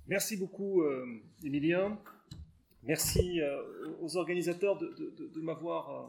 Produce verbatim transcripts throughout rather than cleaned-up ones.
Merci beaucoup, euh, Emilien. Merci euh, aux organisateurs de, de, de, de m'avoir euh,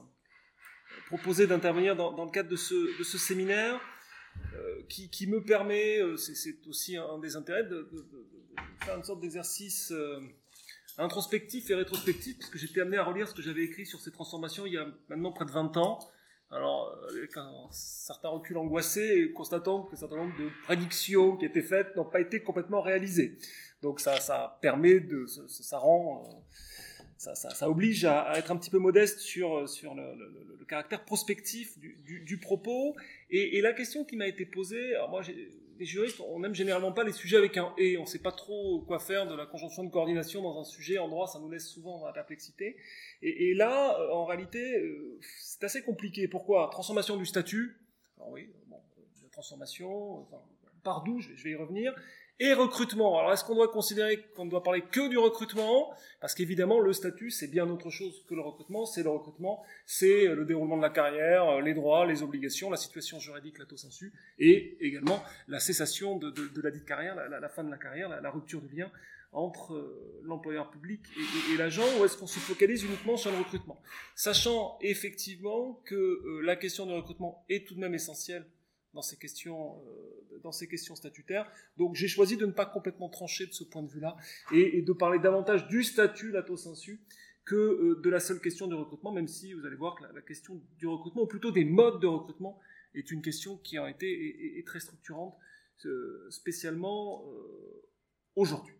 proposé d'intervenir dans, dans le cadre de ce, de ce séminaire euh, qui, qui me permet, euh, c'est, c'est aussi un, un des intérêts, de, de, de, de faire une sorte d'exercice euh, introspectif et rétrospectif, puisque j'étais amené à relire ce que j'avais écrit sur ces transformations il y a maintenant près de vingt ans. Alors, avec un certain recul angoissé, et constatant qu'un certain nombre de prédictions qui étaient faites n'ont pas été complètement réalisées. Donc ça, ça permet de, ça, ça rend, ça, ça, ça oblige à, à être un petit peu modeste sur, sur le, le, le caractère prospectif du, du, du propos. Et, et la question qui m'a été posée, alors moi, j'ai, les juristes, on n'aime généralement pas les sujets avec un « et », on ne sait pas trop quoi faire de la conjonction de coordination dans un sujet, en droit, ça nous laisse souvent dans la perplexité. Et, et là, en réalité, c'est assez compliqué. Pourquoi ? Transformation du statut, alors oui, bon, la transformation, enfin, par d'où, je vais, je vais y revenir. Et recrutement. Alors, est-ce qu'on doit considérer qu'on ne doit parler que du recrutement ? Parce qu'évidemment, le statut, c'est bien autre chose que le recrutement. C'est le recrutement, c'est le déroulement de la carrière, les droits, les obligations, la situation juridique, lato sensu, et également la cessation de, de, de la dite carrière, la, la, la fin de la carrière, la, la rupture du lien entre euh, l'employeur public et, et, et l'agent, ou est-ce qu'on se focalise uniquement sur le recrutement ? Sachant effectivement que euh, la question du recrutement est tout de même essentielle dans ces questions, euh, dans ces questions statutaires. Donc j'ai choisi de ne pas complètement trancher de ce point de vue-là et, et de parler davantage du statut lato sensu que euh, de la seule question du recrutement, même si vous allez voir que la, la question du recrutement, ou plutôt des modes de recrutement, est une question qui a été et, et, et très structurante, euh, spécialement euh, aujourd'hui.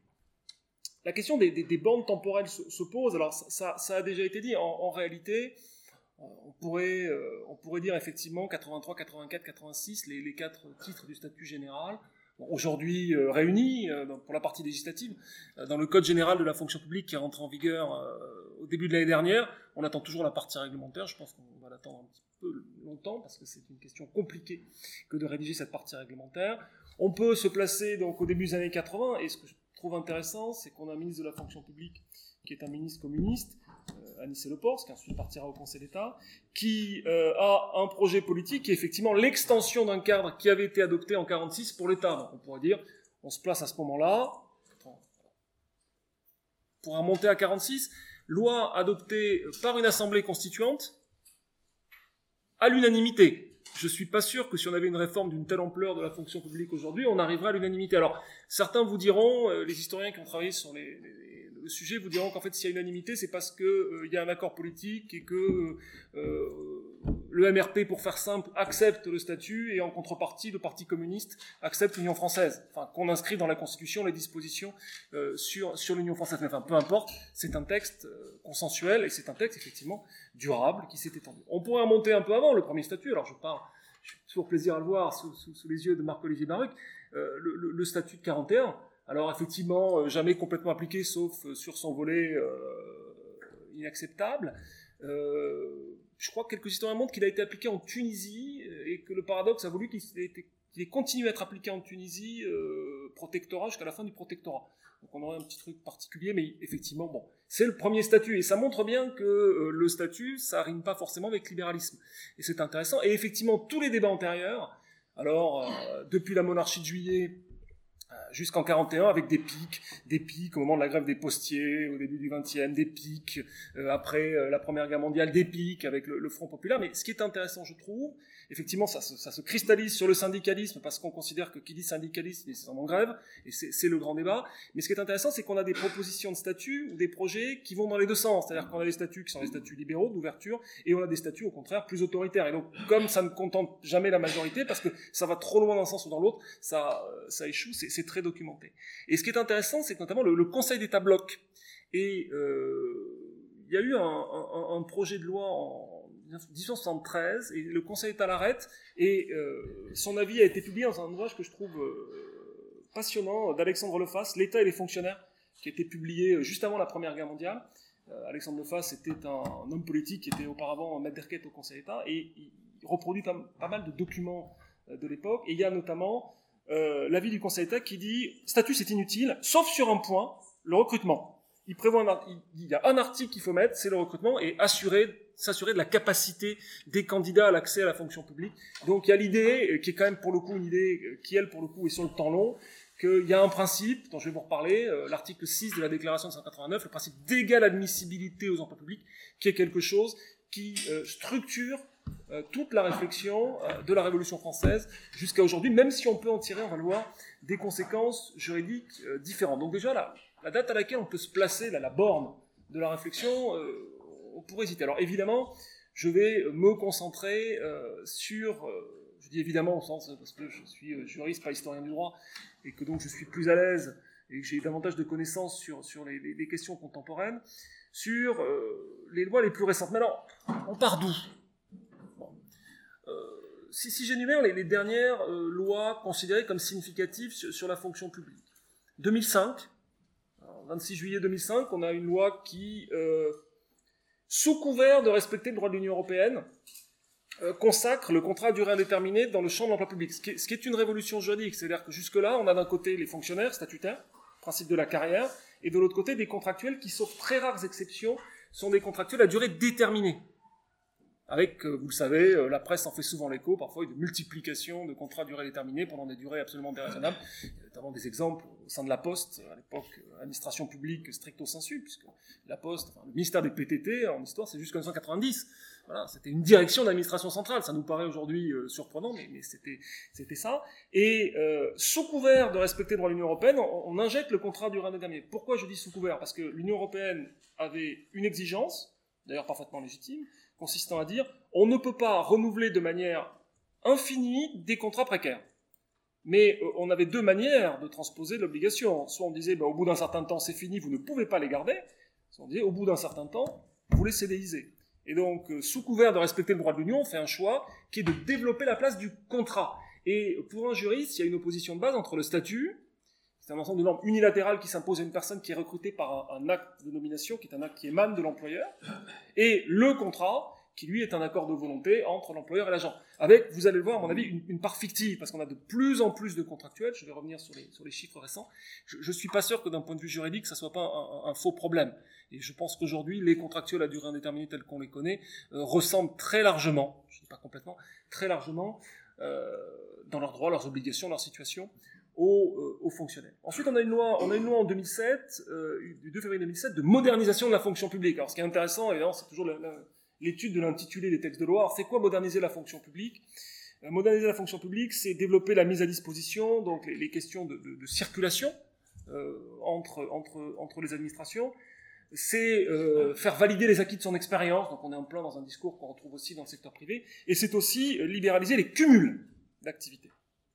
La question des, des, des bandes temporelles se, se pose. Alors ça, ça, ça a déjà été dit. En, en réalité, on pourrait, euh, on pourrait dire effectivement quatre-vingt-trois, quatre-vingt-quatre, quatre-vingt-six, les, les quatre titres du statut général, bon, aujourd'hui euh, réunis euh, pour la partie législative, euh, dans le Code général de la fonction publique qui est rentré en vigueur euh, au début de l'année dernière. On attend toujours la partie réglementaire. Je pense qu'on va l'attendre un petit peu longtemps parce que c'est une question compliquée que de rédiger cette partie réglementaire. On peut se placer donc au début des années quatre-vingts, et ce que je trouve intéressant, c'est qu'on a un ministre de la fonction publique qui est un ministre communiste, euh, Anicet Le Pors, qui ensuite partira au Conseil d'État, qui euh, a un projet politique qui est effectivement l'extension d'un cadre qui avait été adopté en quarante-six pour l'État. Donc on pourrait dire, on se place à ce moment-là, pour remonter à quarante-six, loi adoptée par une assemblée constituante à l'unanimité. Je ne suis pas sûr que si on avait une réforme d'une telle ampleur de la fonction publique aujourd'hui, on arriverait à l'unanimité. Alors, certains vous diront, euh, les historiens qui ont travaillé sur les, les, le sujet vous diront qu'en fait, s'il y a unanimité, c'est parce qu'il euh, y a un accord politique et que euh, le M R P, pour faire simple, accepte le statut et en contrepartie, le Parti communiste accepte l'Union française. Enfin, qu'on inscrit dans la Constitution les dispositions euh, sur, sur l'Union française. Mais enfin, peu importe, c'est un texte euh, consensuel et c'est un texte, effectivement, durable qui s'est étendu. On pourrait remonter un peu avant le premier statut. Alors, je parle, j'ai toujours plaisir à le voir sous, sous, sous les yeux de Marc-Olivier Baruc, euh, le, le, le statut de quarante et un. Alors, effectivement, euh, jamais complètement appliqué, sauf euh, sur son volet euh, inacceptable. Euh, je crois que quelques historiens montrent qu'il a été appliqué en Tunisie et que le paradoxe a voulu qu'il ait, été, qu'il ait continué à être appliqué en Tunisie, euh, protectorat, jusqu'à la fin du protectorat. Donc on aurait un petit truc particulier, mais effectivement, bon, c'est le premier statut, et ça montre bien que euh, le statut, ça rime pas forcément avec libéralisme. Et c'est intéressant, et effectivement, tous les débats antérieurs, alors, euh, depuis la monarchie de Juillet, jusqu'en quarante et un, avec des pics, des pics au moment de la grève des postiers, au début du vingtième, des pics euh, après euh, la Première Guerre mondiale, des pics avec le, le Front populaire. Mais ce qui est intéressant, je trouve, effectivement, ça, ça se cristallise sur le syndicalisme, parce qu'on considère que qui dit syndicalisme, c'est en grève, et c'est, c'est le grand débat. Mais ce qui est intéressant, c'est qu'on a des propositions de statuts ou des projets qui vont dans les deux sens. C'est-à-dire qu'on a des statuts qui sont des statuts libéraux, d'ouverture, et on a des statuts, au contraire, plus autoritaires. Et donc, comme ça ne contente jamais la majorité, parce que ça va trop loin d'un sens ou dans l'autre, ça, ça échoue, c'est, c'est très documenté. Et ce qui est intéressant, c'est que notamment le, le Conseil d'État bloque. Et euh, il y a eu un, un, un projet de loi en dix-neuf cent soixante-treize, et le Conseil d'État l'arrête, et euh, son avis a été publié dans un ouvrage que je trouve euh, passionnant, d'Alexandre Lefasse, L'État et les fonctionnaires, qui a été publié juste avant la Première Guerre mondiale. Euh, Alexandre Lefasse était un, un homme politique qui était auparavant maître d'enquête au Conseil d'État, et il reproduit pas, pas mal de documents de l'époque, et il y a notamment Euh, l'avis du Conseil d'État qui dit « statut c'est inutile, sauf sur un point, le recrutement ». Il prévoit un, il, il y a un article qu'il faut mettre, c'est le recrutement, et assurer s'assurer de la capacité des candidats à l'accès à la fonction publique. Donc il y a l'idée, qui est quand même pour le coup une idée qui, elle, pour le coup, est sur le temps long, qu'il y a un principe dont je vais vous reparler, euh, l'article six de la déclaration de cent quatre-vingt-neuf, le principe d'égale admissibilité aux emplois publics, qui est quelque chose qui euh, structure euh, toute la réflexion euh, de la Révolution française jusqu'à aujourd'hui, même si on peut en tirer, on va le voir, des conséquences juridiques euh, différentes. Donc déjà, la, la date à laquelle on peut se placer, là, la borne de la réflexion, euh, on pourrait hésiter. Alors évidemment, je vais me concentrer euh, sur, euh, je dis évidemment au sens, parce que je suis juriste, pas historien du droit, et que donc je suis plus à l'aise et que j'ai davantage de connaissances sur, sur les, les, les questions contemporaines, sur euh, les lois les plus récentes. Mais alors, on part d'où? Bon. euh, Si, si j'énumère les, les dernières euh, lois considérées comme significatives sur, sur la fonction publique. deux mille cinq, alors, vingt-six juillet deux mille cinq, on a une loi qui, euh, sous couvert de respecter le droit de l'Union européenne, Euh, consacre le contrat à durée indéterminée dans le champ de l'emploi public, ce qui, est, ce qui est une révolution juridique. C'est-à-dire que jusque-là, on a d'un côté les fonctionnaires statutaires, principe de la carrière, et de l'autre côté des contractuels qui, sauf très rares exceptions, sont des contractuels à durée déterminée. Avec, euh, vous le savez, euh, la presse en fait souvent l'écho, parfois une multiplication de contrats à durée déterminée pendant des durées absolument déraisonnables. Il y a notamment des exemples au sein de la Poste, à l'époque, euh, administration publique stricto sensu, puisque la Poste, enfin, le ministère des P T T, en histoire, c'est jusqu'en mille neuf cent quatre-vingt-dix. Voilà, c'était une direction d'administration centrale. Ça nous paraît aujourd'hui euh, surprenant, mais, mais c'était, c'était ça. Et euh, sous couvert de respecter le droit de l'Union européenne, on, on injecte le contrat à durée indéterminée. Pourquoi je dis sous couvert? Parce que l'Union européenne avait une exigence, d'ailleurs parfaitement légitime, consistant à dire on ne peut pas renouveler de manière infinie des contrats précaires. Mais euh, on avait deux manières de transposer l'obligation. Soit on disait bah, au bout d'un certain temps c'est fini, vous ne pouvez pas les garder. Soit on disait au bout d'un certain temps, vous les cédéisez. Et donc, euh, sous couvert de respecter le droit de l'Union, on fait un choix qui est de développer la place du contrat. Et pour un juriste, il y a une opposition de base entre le statut, c'est un ensemble de normes unilatérales qui s'imposent à une personne qui est recrutée par un, un acte de nomination, qui est un acte qui émane de l'employeur, et le contrat, qui lui est un accord de volonté entre l'employeur et l'agent. Avec, vous allez le voir, à mon avis, une, une part fictive, parce qu'on a de plus en plus de contractuels, je vais revenir sur les, sur les chiffres récents, je ne suis pas sûr que d'un point de vue juridique, ça ne soit pas un, un, un faux problème. Et je pense qu'aujourd'hui, les contractuels à durée indéterminée tels qu'on les connaît euh, ressemblent très largement, je ne dis pas complètement, très largement, euh, dans leurs droits, leurs obligations, leur situation, aux, euh, aux fonctionnaires. Ensuite, on a une loi, on a une loi en deux mille sept, euh, du deux février deux mille sept, de modernisation de la fonction publique. Alors, ce qui est intéressant, évidemment, c'est toujours la, la, l'étude de l'intitulé des textes de loi. Alors, c'est quoi moderniser la fonction publique? euh, Moderniser la fonction publique, c'est développer la mise à disposition, donc les, les questions de, de, de circulation euh, entre, entre, entre les administrations. C'est euh, faire valider les acquis de son expérience, donc on est en plein dans un discours qu'on retrouve aussi dans le secteur privé, et c'est aussi euh, libéraliser les cumuls d'activités.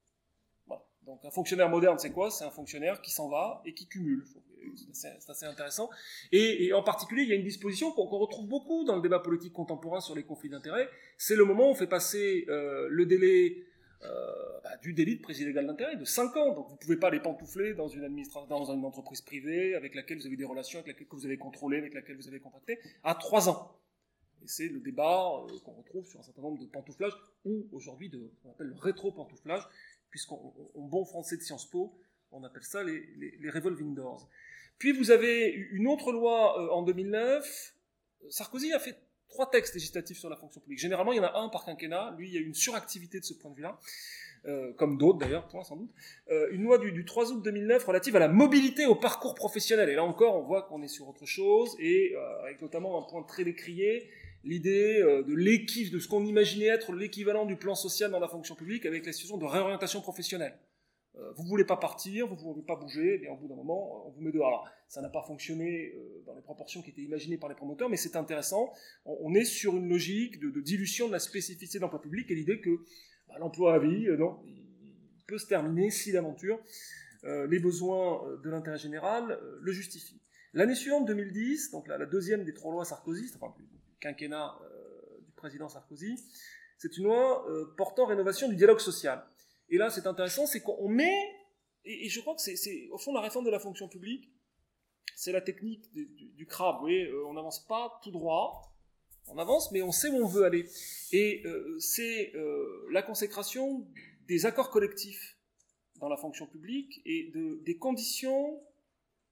Voilà. Donc un fonctionnaire moderne, c'est quoi? C'est un fonctionnaire qui s'en va et qui cumule. C'est assez, c'est assez intéressant. Et, et en particulier, il y a une disposition qu'on, qu'on retrouve beaucoup dans le débat politique contemporain sur les conflits d'intérêts, c'est le moment où on fait passer euh, le délai Euh, bah, du délit de prise illégale d'intérêt, de cinq ans. Donc vous ne pouvez pas les pantoufler dans une, administra- dans une entreprise privée avec laquelle vous avez des relations, avec laquelle que vous avez contrôlé, avec laquelle vous avez contracté, à trois ans. Et c'est le débat euh, qu'on retrouve sur un certain nombre de pantouflages, ou aujourd'hui de ce qu'on appelle le rétro-pantouflage, puisqu'en en bon français de Sciences Po, on appelle ça les, les, les revolving doors. Puis vous avez une autre loi euh, en deux mille neuf, Sarkozy a fait trois textes législatifs sur la fonction publique. Généralement, il y en a un par quinquennat. Lui, il y a une suractivité de ce point de vue-là, euh, comme d'autres d'ailleurs, point sans doute. Euh, une loi du, du trois août deux mille neuf relative à la mobilité au parcours professionnel. Et là encore, on voit qu'on est sur autre chose, et euh, avec notamment un point très décrié, l'idée euh, de l'équipe, de ce qu'on imaginait être l'équivalent du plan social dans la fonction publique, avec la situation de réorientation professionnelle. Euh, vous ne voulez pas partir, vous ne voulez pas bouger, et bien au bout d'un moment, on vous met dehors. Alors, ça n'a pas fonctionné euh, dans les proportions qui étaient imaginées par les promoteurs, mais c'est intéressant. On, on est sur une logique de, de dilution de la spécificité de l'emploi public et l'idée que bah, l'emploi à vie, euh, non, il peut se terminer si d'aventure euh, les besoins de l'intérêt général euh, le justifient. L'année suivante, deux mille dix, donc la, la deuxième des trois lois Sarkozy, enfin du quinquennat euh, du président Sarkozy, c'est une loi euh, portant rénovation du dialogue social. Et là, c'est intéressant, c'est qu'on met, et, et je crois que c'est, c'est au fond la réforme de la fonction publique, c'est la technique du, du, du crabe, vous voyez, euh, on n'avance pas tout droit, on avance, mais on sait où on veut aller. Et euh, c'est euh, la consécration des accords collectifs dans la fonction publique et de, des conditions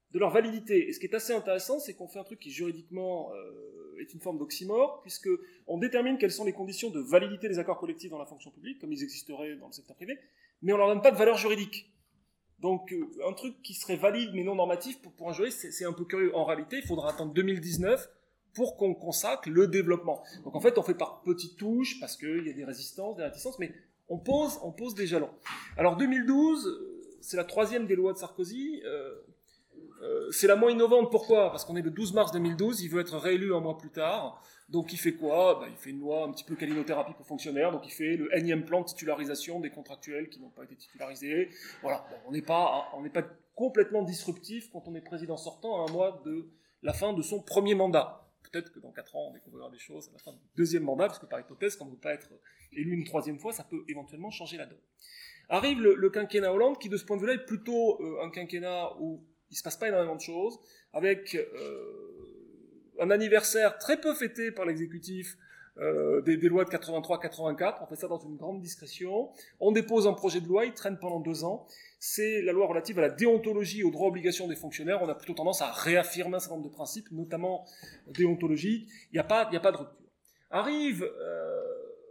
de leur validité. Et ce qui est assez intéressant, c'est qu'on fait un truc qui juridiquement euh, est une forme d'oxymore, puisqu'on détermine quelles sont les conditions de validité des accords collectifs dans la fonction publique, comme ils existeraient dans le secteur privé, mais on leur donne pas de valeur juridique. Donc euh, un truc qui serait valide mais non normatif, pour, pour un juriste, c'est, c'est un peu curieux. En réalité, il faudra attendre deux mille dix-neuf pour qu'on consacre le développement. Donc en fait, on fait par petites touches, parce qu'il y a des résistances, des réticences, mais on pose, on pose des jalons. Alors deux mille douze, c'est la troisième des lois de Sarkozy. Euh, euh, c'est la moins innovante. Pourquoi ? Parce qu'on est le douze mars deux mille douze, il veut être réélu un mois plus tard. Donc il fait quoi ? Ben, il fait une loi un petit peu calinothérapie pour fonctionnaires. Donc il fait le énième plan de titularisation des contractuels qui n'ont pas été titularisés. Voilà, bon, on n'est pas, on n'est pas complètement disruptif quand on est président sortant à un mois de la fin de son premier mandat. Peut-être que dans quatre ans, on découvrira des choses à la fin du deuxième mandat, parce que par hypothèse, quand on ne veut pas être élu une troisième fois, ça peut éventuellement changer la donne. Arrive le, le quinquennat Hollande, qui de ce point de vue-là est plutôt euh, un quinquennat où il ne se passe pas énormément de choses, avec euh, un anniversaire très peu fêté par l'exécutif euh, des, des lois de quatre-vingt-trois quatre-vingt-quatre. On fait ça dans une grande discrétion. On dépose un projet de loi, il traîne pendant deux ans. C'est la loi relative à la déontologie et aux droits et obligations des fonctionnaires. On a plutôt tendance à réaffirmer un certain nombre de principes, notamment déontologiques. Il n'y a pas, il n'y a pas de rupture. Arrive euh,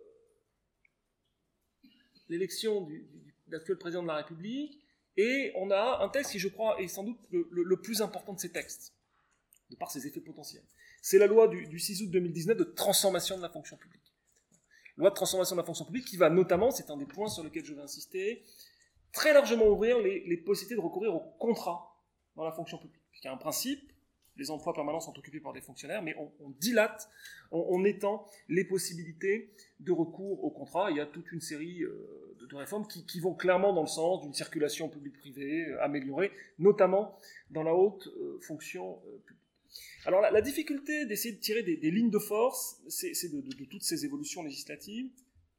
l'élection du, du, de l'actuel président de la République, et on a un texte qui, je crois, est sans doute le, le, le plus important de ces textes, de par ses effets potentiels. C'est la loi du, du six août deux mille dix-neuf de transformation de la fonction publique. Loi de transformation de la fonction publique qui va notamment, c'est un des points sur lesquels je vais insister, très largement ouvrir les, les possibilités de recourir au contrat dans la fonction publique. Il y a un principe, les emplois permanents sont occupés par des fonctionnaires, mais on, on dilate, on, on étend les possibilités de recours au contrat. Il y a toute une série euh, de, de réformes qui, qui vont clairement dans le sens d'une circulation publique-privée euh, améliorée, notamment dans la haute euh, fonction euh, publique. Alors la, la difficulté d'essayer de tirer des, des lignes de force, c'est, c'est de, de, de toutes ces évolutions législatives,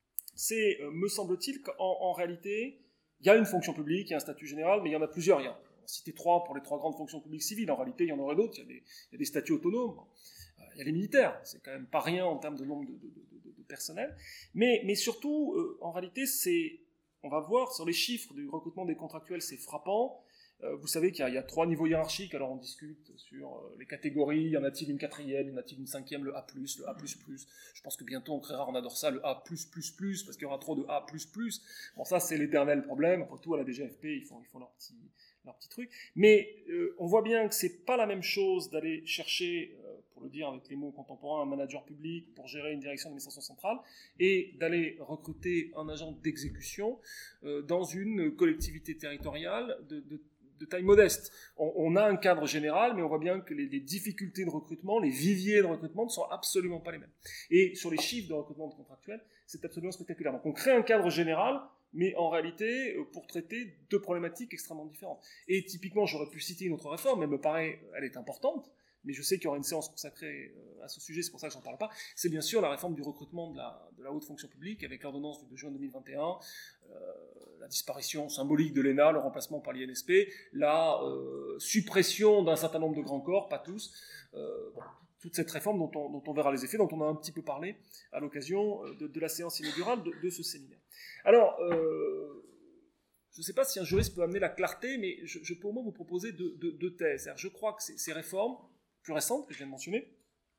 c'est, euh, me semble-t-il, qu'en en réalité, il y a une fonction publique, il y a un statut général, mais il y en a plusieurs. Il y a, on citait trois pour les trois grandes fonctions publiques civiles. En réalité, il y en aurait d'autres. Il y a des, il y a des statuts autonomes. Il y a les militaires. C'est quand même pas rien en termes de nombre de, de, de, de personnel. Mais, mais surtout, euh, en réalité, c'est, on va voir sur les chiffres du recrutement des contractuels, c'est frappant. Euh, vous savez qu'il y a, il y a trois niveaux hiérarchiques. Alors on discute sur euh, les catégories. Y en a-t-il une quatrième, y en a-t-il une cinquième, le A plus, le A plus plus. Je pense que bientôt on créera, on adore ça, le A plus plus plus, parce qu'il y aura trop de A plus plus. Bon, ça c'est l'éternel problème. Après tout, à la D G F P, ils font, ils font leur petit, leur petit truc. Mais euh, on voit bien que c'est pas la même chose d'aller chercher, euh, pour le dire avec les mots contemporains, un manager public pour gérer une direction d'administration centrale, et d'aller recruter un agent d'exécution euh, dans une collectivité territoriale de, de de taille modeste. On, on a un cadre général, mais on voit bien que les, les difficultés de recrutement, les viviers de recrutement ne sont absolument pas les mêmes. Et sur les chiffres de recrutement de contractuels, c'est absolument spectaculaire. Donc on crée un cadre général, mais en réalité, pour traiter deux problématiques extrêmement différentes. Et typiquement, j'aurais pu citer une autre réforme, elle me paraît, elle est importante, mais je sais qu'il y aura une séance consacrée à ce sujet, c'est pour ça que j'en parle pas. C'est bien sûr la réforme du recrutement de la, de la haute fonction publique, avec l'ordonnance du deux juin deux mille vingt et un, euh, la disparition symbolique de l'E N A, le remplacement par l'I N S P, la euh, suppression d'un certain nombre de grands corps, pas tous, euh, bon, toute cette réforme dont on, dont on verra les effets, dont on a un petit peu parlé à l'occasion de, de la séance inaugurale de, de ce séminaire. Alors, euh, je ne sais pas si un juriste peut amener la clarté, mais je, je peux au moins vous proposer deux, deux, deux thèses. C'est-à-dire, je crois que ces, ces réformes plus récentes que je viens de mentionner,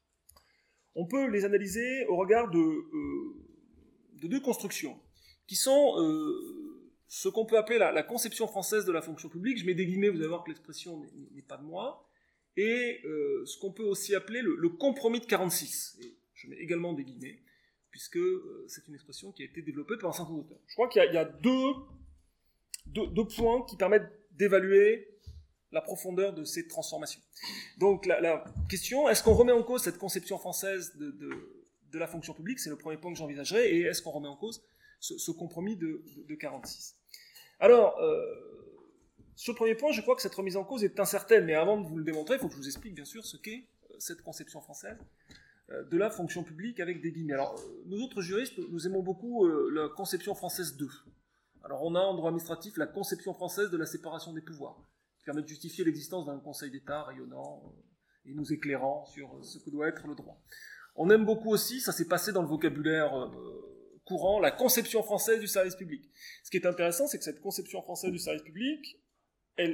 on peut les analyser au regard de, euh, de deux constructions, qui sont euh, ce qu'on peut appeler la, la conception française de la fonction publique. Je mets des guillemets, vous allez voir que l'expression n'est, n'est pas de moi, et euh, ce qu'on peut aussi appeler le, le compromis de quarante-six. Et je mets également des guillemets, puisque euh, c'est une expression qui a été développée par un certain nombre d'auteurs. Je crois qu'il y a, il y a deux, deux, deux points qui permettent d'évaluer la profondeur de ces transformations. Donc la, la question, est-ce qu'on remet en cause cette conception française de, de, de la fonction publique? C'est le premier point que j'envisagerais. Et est-ce qu'on remet en cause ce, ce compromis de, de, de quarante-six? Alors, euh, sur le premier point, je crois que cette remise en cause est incertaine. Mais avant de vous le démontrer, il faut que je vous explique bien sûr ce qu'est cette conception française de la fonction publique avec des guillemets. Alors, nous autres juristes, nous aimons beaucoup euh, la conception française deux. Alors, on a en droit administratif la conception française de la séparation des pouvoirs, qui permet de justifier l'existence d'un Conseil d'État rayonnant euh, et nous éclairant sur euh, ce que doit être le droit. On aime beaucoup aussi, ça s'est passé dans le vocabulaire euh, courant, la conception française du service public. Ce qui est intéressant, c'est que cette conception française du service public, elle,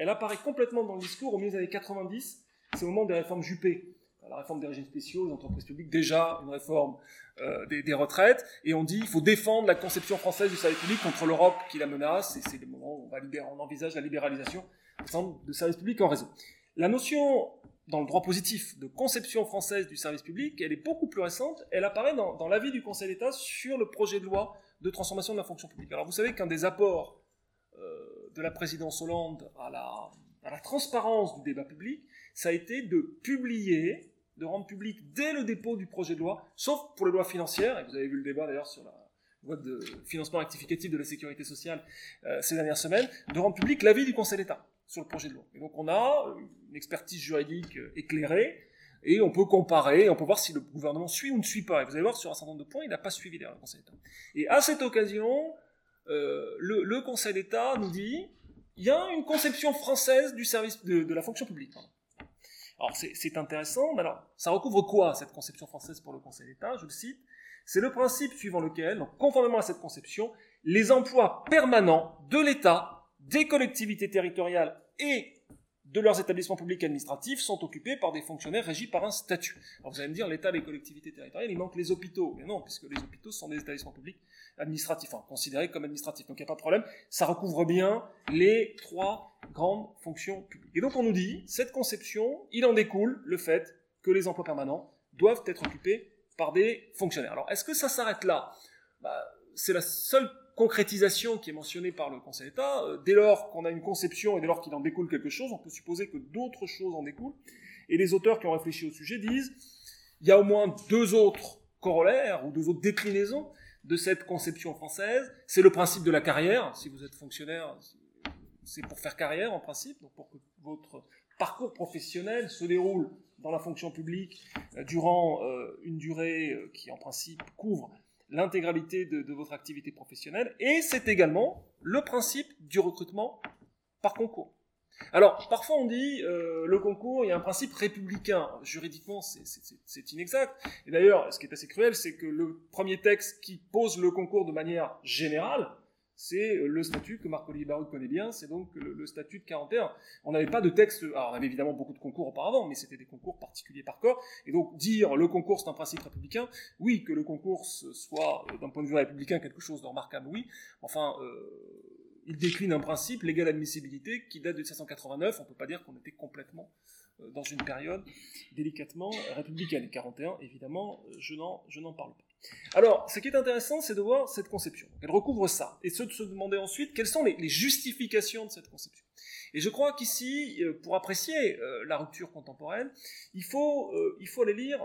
elle apparaît complètement dans le discours au milieu des années quatre-vingt-dix, c'est au moment des réformes Juppé. La réforme des régimes spéciaux, les entreprises publiques, déjà une réforme euh, des, des retraites, et on dit il faut défendre la conception française du service public contre l'Europe qui la menace, et c'est le moment où on, va libérer, on envisage la libéralisation de services publics en réseau. La notion, dans le droit positif, de conception française du service public, elle est beaucoup plus récente, elle apparaît dans, dans l'avis du Conseil d'État sur le projet de loi de transformation de la fonction publique. Alors vous savez qu'un des apports euh, de la présidence Hollande à la, à la transparence du débat public, ça a été de publier, de rendre public dès le dépôt du projet de loi, sauf pour les lois financières, et vous avez vu le débat d'ailleurs sur la loi de financement rectificatif de la sécurité sociale euh, ces dernières semaines, de rendre public l'avis du Conseil d'État sur le projet de loi. Et donc on a une expertise juridique éclairée, et on peut comparer, on peut voir si le gouvernement suit ou ne suit pas. Et vous allez voir, sur un certain nombre de points, il n'a pas suivi d'ailleurs le Conseil d'État. Et à cette occasion, euh, le, le Conseil d'État nous dit, il y a une conception française du service de, de la fonction publique. Pardon. Alors c'est, c'est intéressant, mais alors ça recouvre quoi cette conception française pour le Conseil d'État? Je le cite, c'est le principe suivant lequel, donc, conformément à cette conception, les emplois permanents de l'État, des collectivités territoriales et de leurs établissements publics administratifs sont occupés par des fonctionnaires régis par un statut. Alors vous allez me dire, l'État, les collectivités territoriales, il manque les hôpitaux. Mais non, puisque les hôpitaux sont des établissements publics administratifs, enfin considérés comme administratifs. Donc il n'y a pas de problème, ça recouvre bien les trois grandes fonctions publiques. Et donc on nous dit, cette conception, il en découle le fait que les emplois permanents doivent être occupés par des fonctionnaires. Alors est-ce que ça s'arrête là? Bah, c'est la seule concrétisation qui est mentionnée par le Conseil d'État. Dès lors qu'on a une conception et dès lors qu'il en découle quelque chose, on peut supposer que d'autres choses en découlent. Et les auteurs qui ont réfléchi au sujet disent il y a au moins deux autres corollaires ou deux autres déclinaisons de cette conception française. C'est le principe de la carrière. Si vous êtes fonctionnaire, c'est pour faire carrière en principe, donc pour que votre parcours professionnel se déroule dans la fonction publique euh, durant euh, une durée euh, qui en principe couvre l'intégralité de, de votre activité professionnelle, et c'est également le principe du recrutement par concours. Alors, parfois on dit, euh, le concours, il y a un principe républicain. Juridiquement, c'est, c'est, c'est inexact. Et d'ailleurs, ce qui est assez cruel, c'est que le premier texte qui pose le concours de manière générale, c'est le statut que Marc-Olivier Baruch connaît bien, c'est donc le, le statut de quarante et un. On n'avait pas de texte, alors on avait évidemment beaucoup de concours auparavant, mais c'était des concours particuliers par corps, et donc dire le concours c'est un principe républicain, oui, que le concours soit, d'un point de vue républicain, quelque chose de remarquable, oui, enfin, euh, il décline un principe, l'égal admissibilité, qui date de mille sept cent quatre-vingt-neuf, on ne peut pas dire qu'on était complètement euh, dans une période délicatement républicaine, et quarante et un, évidemment, je n'en, je n'en parle pas. Alors, ce qui est intéressant, c'est de voir cette conception. Elle recouvre ça, et de se demander ensuite quelles sont les, les justifications de cette conception. Et je crois qu'ici, pour apprécier euh, la rupture contemporaine, il faut, euh, il faut aller lire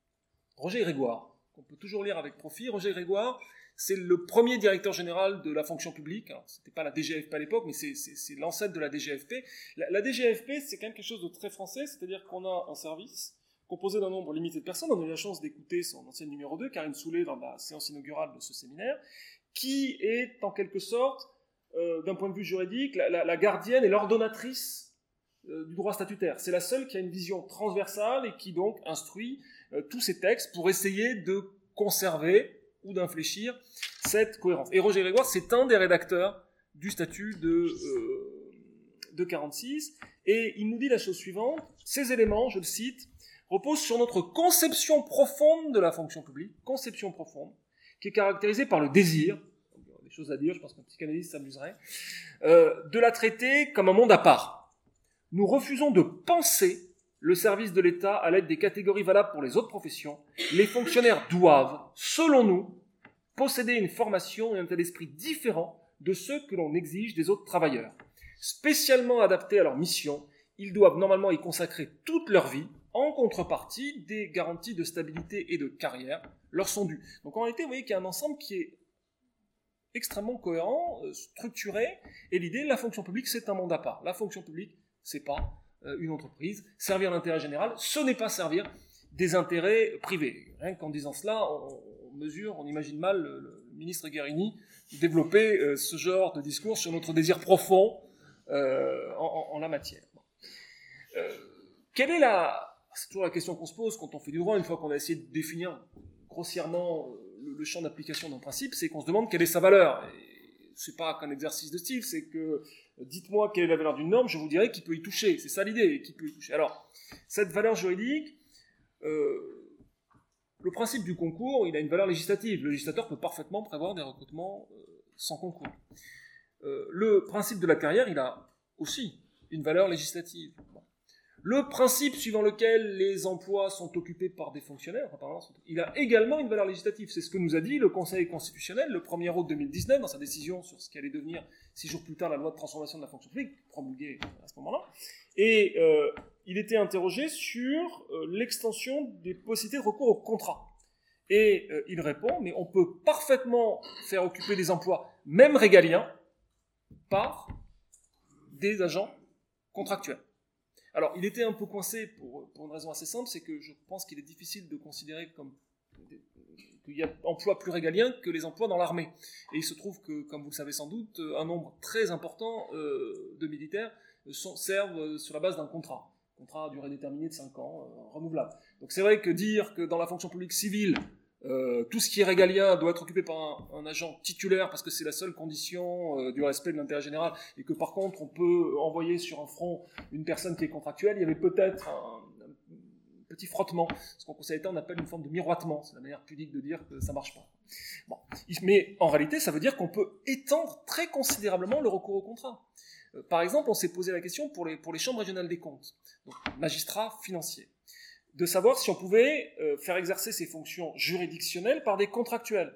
Roger Grégoire, qu'on peut toujours lire avec profit. Roger Grégoire, c'est le premier directeur général de la fonction publique. Alors, c'était pas la D G F P à l'époque, mais c'est, c'est, c'est l'ancêtre de la D G F P. La, la D G F P, c'est quand même quelque chose de très français, c'est-à-dire qu'on a un service composé d'un nombre limité de personnes. On a eu la chance d'écouter son ancienne numéro deux, Karine Soulet, dans la séance inaugurale de ce séminaire, qui est en quelque sorte, euh, d'un point de vue juridique, la, la, la gardienne et l'ordonnatrice euh, du droit statutaire. C'est la seule qui a une vision transversale et qui donc instruit euh, tous ces textes pour essayer de conserver ou d'infléchir cette cohérence. Et Roger Grégoire, c'est un des rédacteurs du statut de, euh, de quarante-six, et il nous dit la chose suivante, ces éléments, je le cite, repose sur notre conception profonde de la fonction publique, conception profonde, qui est caractérisée par le désir, des choses à dire, je pense qu'un psychanalyste s'amuserait, euh, de la traiter comme un monde à part. Nous refusons de penser le service de l'État à l'aide des catégories valables pour les autres professions. Les fonctionnaires doivent, selon nous, posséder une formation et un état d'esprit différent de ceux que l'on exige des autres travailleurs. Spécialement adaptés à leur mission, ils doivent normalement y consacrer toute leur vie, en contrepartie des garanties de stabilité et de carrière leur sont dues. Donc en réalité, vous voyez qu'il y a un ensemble qui est extrêmement cohérent, structuré, et l'idée, la fonction publique, c'est un monde à part. La fonction publique, c'est pas euh, une entreprise. Servir l'intérêt général, ce n'est pas servir des intérêts privés. Rien qu'en disant cela, on, on mesure, on imagine mal le, le ministre Guérini développer euh, ce genre de discours sur notre désir profond euh, en, en, en la matière. Bon. Euh, quelle est la... C'est toujours la question qu'on se pose quand on fait du droit, une fois qu'on a essayé de définir grossièrement le, le champ d'application d'un principe, c'est qu'on se demande quelle est sa valeur. Et c'est pas qu'un exercice de style, c'est que dites-moi quelle est la valeur d'une norme, je vous dirai qui peut y toucher. C'est ça l'idée, qui peut y toucher. Alors, cette valeur juridique, euh, le principe du concours, il a une valeur législative. Le législateur peut parfaitement prévoir des recrutements euh, sans concours. Euh, le principe de la carrière, il a aussi une valeur législative. Bon. Le principe suivant lequel les emplois sont occupés par des fonctionnaires, apparemment, il a également une valeur législative. C'est ce que nous a dit le Conseil constitutionnel le premier août deux mille dix-neuf dans sa décision sur ce qui allait devenir six jours plus tard la loi de transformation de la fonction publique, promulguée à ce moment-là. Et euh, il était interrogé sur euh, l'extension des possibilités de recours au contrat. Et euh, il répond, mais on peut parfaitement faire occuper des emplois, même régaliens, par des agents contractuels. Alors, il était un peu coincé pour, pour une raison assez simple, c'est que je pense qu'il est difficile de considérer comme qu'il y a emplois plus régaliens que les emplois dans l'armée. Et il se trouve que, comme vous le savez sans doute, un nombre très important euh, de militaires sont, servent sur la base d'un contrat. Contrat à durée déterminée de cinq ans, euh, renouvelable. Donc c'est vrai que dire que dans la fonction publique civile, Euh, tout ce qui est régalien doit être occupé par un, un agent titulaire parce que c'est la seule condition euh, du respect de l'intérêt général et que par contre on peut envoyer sur un front une personne qui est contractuelle, il y avait peut-être un, un petit frottement, ce qu'en Conseil d'État on appelle une forme de miroitement, c'est la manière pudique de dire que ça marche pas. Bon. Mais en réalité ça veut dire qu'on peut étendre très considérablement le recours au contrat. Euh, par exemple on s'est posé la question pour les, pour les chambres régionales des comptes, donc magistrats financiers, de savoir si on pouvait euh, faire exercer ces fonctions juridictionnelles par des contractuels.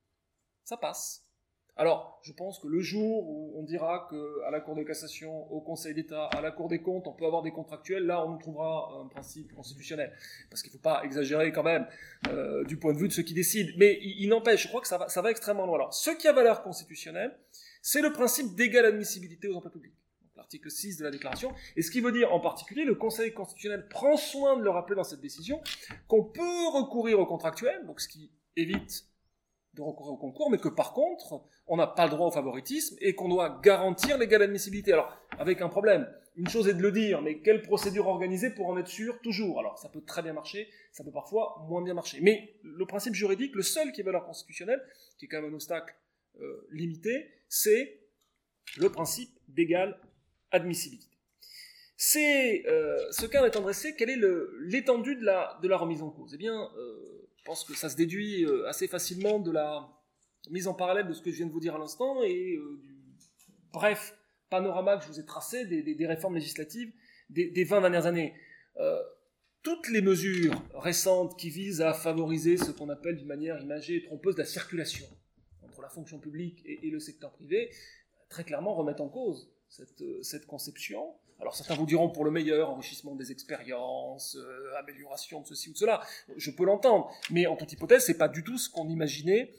Ça passe. Alors, je pense que le jour où on dira qu'à la Cour de cassation, au Conseil d'État, à la Cour des comptes, on peut avoir des contractuels, là, on trouvera un principe constitutionnel. Parce qu'il ne faut pas exagérer quand même euh, du point de vue de ceux qui décident. Mais il, il n'empêche, je crois que ça va, ça va extrêmement loin. Alors, ce qui a valeur constitutionnelle, c'est le principe d'égale admissibilité aux emplois publics. L'article six de la déclaration, et ce qui veut dire en particulier, le Conseil constitutionnel prend soin de le rappeler dans cette décision, qu'on peut recourir au contractuel, donc ce qui évite de recourir au concours, mais que par contre, on n'a pas le droit au favoritisme et qu'on doit garantir l'égale admissibilité. Alors, avec un problème, une chose est de le dire, mais quelle procédure organiser pour en être sûr toujours? Alors, ça peut très bien marcher, ça peut parfois moins bien marcher. Mais le principe juridique, le seul qui est valeur constitutionnelle, qui est quand même un obstacle euh, limité, c'est le principe d'égale admissibilité. C'est euh, ce cas étant dressé, quelle est le, l'étendue de la, de la remise en cause? Eh bien, euh, je pense que ça se déduit euh, assez facilement de la mise en parallèle de ce que je viens de vous dire à l'instant et euh, du bref panorama que je vous ai tracé des, des, des réformes législatives des, des vingt dernières années. Euh, toutes les mesures récentes qui visent à favoriser ce qu'on appelle d'une manière imagée et trompeuse la circulation entre la fonction publique et, et le secteur privé, très clairement remettent en cause Cette, cette conception. Alors certains vous diront pour le meilleur, enrichissement des expériences, euh, amélioration de ceci ou de cela, je peux l'entendre, mais en toute hypothèse, c'est pas du tout ce qu'on imaginait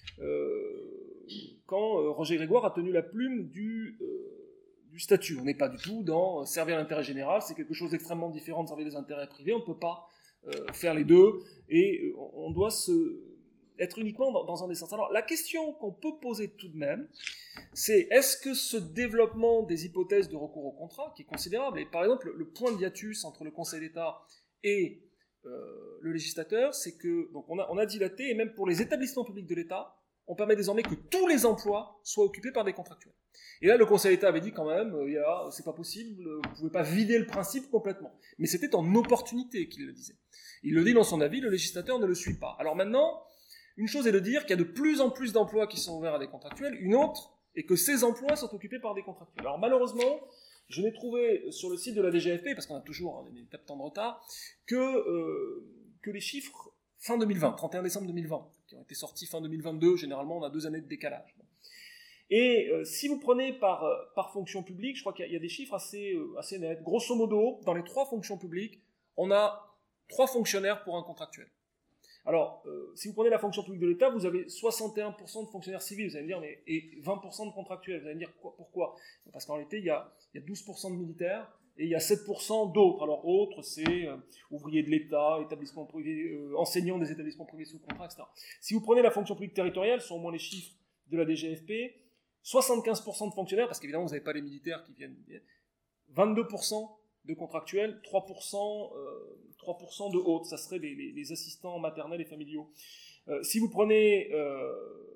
euh, quand euh, Roger Grégoire a tenu la plume du, euh, du statut. On n'est pas du tout dans euh, servir l'intérêt général, c'est quelque chose d'extrêmement différent de servir les intérêts privés, on ne peut pas euh, faire les deux, et euh, on doit se... être uniquement dans, dans un des sens. Alors, la question qu'on peut poser tout de même, c'est est-ce que ce développement des hypothèses de recours au contrat, qui est considérable, et par exemple, le, le point de hiatus entre le Conseil d'État et euh, le législateur, c'est que, donc on a, on a dilaté, et même pour les établissements publics de l'État, on permet désormais que tous les emplois soient occupés par des contractuels. Et là, le Conseil d'État avait dit quand même, euh, yeah, c'est pas possible, vous ne pouvez pas vider le principe complètement. Mais c'était en opportunité qu'il le disait. Il le dit dans son avis, le législateur ne le suit pas. Alors maintenant, une chose est de dire qu'il y a de plus en plus d'emplois qui sont ouverts à des contractuels, une autre est que ces emplois sont occupés par des contractuels. Alors malheureusement, je n'ai trouvé sur le site de la D G F P, parce qu'on a toujours hein, des étapes de temps de retard, que, euh, que les chiffres fin deux mille vingt, trente et un décembre deux mille vingt, qui ont été sortis fin deux mille vingt-deux, généralement on a deux années de décalage. Et euh, si vous prenez par, par fonction publique, je crois qu'il y a, il y a des chiffres assez, euh, assez nets. Grosso modo, dans les trois fonctions publiques, on a trois fonctionnaires pour un contractuel. Alors, euh, si vous prenez la fonction publique de l'État, vous avez soixante et un pour cent de fonctionnaires civils, vous allez me dire, mais, et vingt pour cent de contractuels. Vous allez me dire, quoi, pourquoi? Parce qu'en réalité, il y, a, il y a douze pour cent de militaires et il y a sept pour cent d'autres. Alors, autres, c'est euh, ouvriers de l'État, établissements privés, euh, enseignants des établissements privés sous contrat, et cetera. Si vous prenez la fonction publique territoriale, ce sont au moins les chiffres de la D G F P, soixante-quinze pour cent de fonctionnaires, parce qu'évidemment, vous n'avez pas les militaires qui viennent, vingt-deux pour cent de contractuels, trois pour cent, euh, trois pour cent de autres, ça serait les, les, les assistants maternels et familiaux. Euh, si vous prenez euh,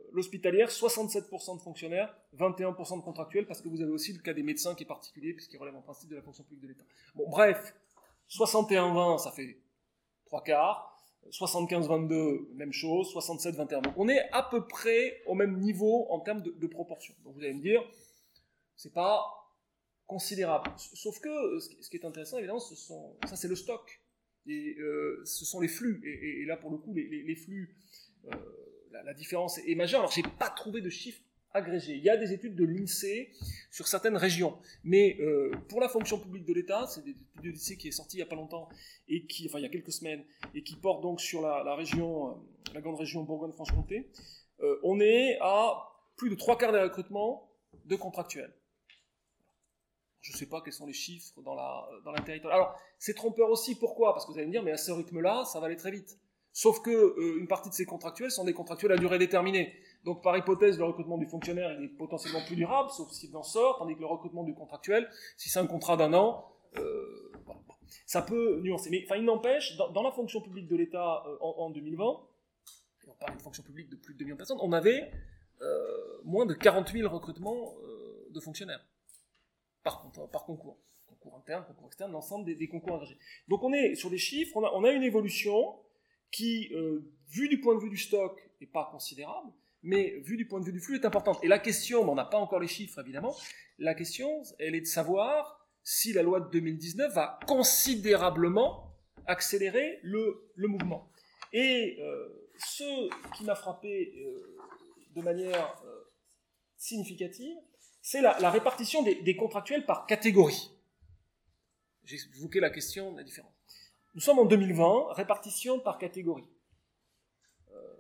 l'hospitalière, soixante-sept pour cent de fonctionnaires, vingt et un pour cent de contractuels, parce que vous avez aussi le cas des médecins qui est particulier, puisqu'il relève en principe de la fonction publique de l'État. Bon, bref, soixante et un vingt, ça fait trois quarts, soixante-quinze vingt-deux, même chose, soixante-sept vingt et un. Donc on est à peu près au même niveau en termes de, de proportion. Donc vous allez me dire, c'est pas considérable. Sauf que, ce qui est intéressant, évidemment, ce sont, ça c'est le stock. Et euh, ce sont les flux. Et, et, et là, pour le coup, les, les, les flux, euh, la, la différence est majeure. Alors, je n'ai pas trouvé de chiffres agrégés. Il y a des études de l'INSEE sur certaines régions. Mais euh, pour la fonction publique de l'État, c'est des études de l'INSEE qui est sortie il n'y a pas longtemps, et qui, enfin il y a quelques semaines, et qui porte donc sur la, la région, euh, la grande région Bourgogne-Franche-Comté, euh, on est à plus de trois quarts des recrutements de contractuels. Je ne sais pas quels sont les chiffres dans la, dans la territoire. Alors, c'est trompeur aussi, pourquoi ? Parce que vous allez me dire, mais à ce rythme-là, ça va aller très vite. Sauf que euh, une partie de ces contractuels sont des contractuels à durée déterminée. Donc, par hypothèse, le recrutement du fonctionnaire il est potentiellement plus durable, sauf s'il en sort, tandis que le recrutement du contractuel, si c'est un contrat d'un an, euh, voilà. Ça peut nuancer. Mais enfin, il n'empêche, dans, dans la fonction publique de l'État euh, en, en deux mille vingt, et on parle d'une fonction publique de plus de deux millions de personnes, on avait euh, moins de quarante mille recrutements euh, de fonctionnaires. Par, par concours, concours interne, concours externe, l'ensemble des, des concours agrégés. Donc on est sur des chiffres, on a, on a une évolution qui, euh, vue du point de vue du stock, n'est pas considérable, mais vue du point de vue du flux, est importante. Et la question, on n'a pas encore les chiffres évidemment, la question, elle est de savoir si la loi de deux mille dix-neuf va considérablement accélérer le, le mouvement. Et euh, ce qui m'a frappé euh, de manière euh, significative, c'est la, la répartition des, des contractuels par catégorie. J'ai évoqué la question de la différence. Nous sommes en deux mille vingt, répartition par catégorie. Euh,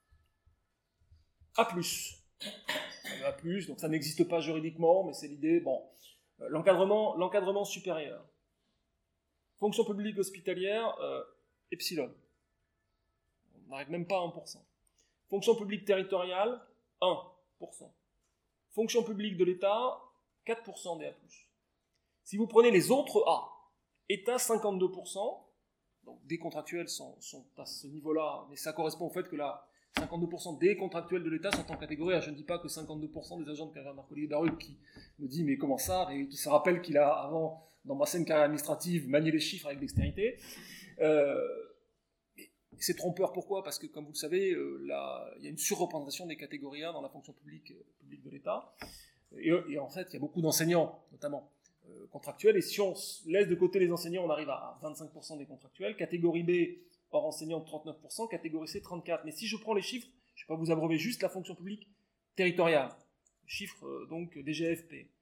A plus. A plus, donc ça n'existe pas juridiquement, mais c'est l'idée, bon, euh, l'encadrement, l'encadrement supérieur. Fonction publique hospitalière, euh, epsilon. On n'arrive même pas à un pour cent. Fonction publique territoriale, un pour cent. Fonction publique de l'État, quatre pour cent des A plus. Si vous prenez les autres A, État cinquante-deux pour cent, donc des contractuels sont, sont à ce niveau-là, mais ça correspond au fait que là, cinquante-deux pour cent des contractuels de l'État sont en catégorie A. Je ne dis pas que cinquante-deux pour cent des agents de carrière Marc-Olivier Baruch qui me dit mais comment ça, et qui se rappelle qu'il a avant, dans ma scène carrière administrative, manié les chiffres avec dextérité. Euh, C'est trompeur, pourquoi ? Parce que, comme vous le savez, euh, là, il y a une surreprésentation des catégories A dans la fonction publique, euh, publique de l'État. Et, et en fait, il y a beaucoup d'enseignants, notamment euh, contractuels. Et si on laisse de côté les enseignants, on arrive à vingt-cinq pour cent des contractuels. Catégorie B, hors enseignants, trente-neuf pour cent. Catégorie C, trente-quatre pour cent. Mais si je prends les chiffres, je ne vais pas vous abreuver juste la fonction publique territoriale. Chiffres, euh, donc, des G F P.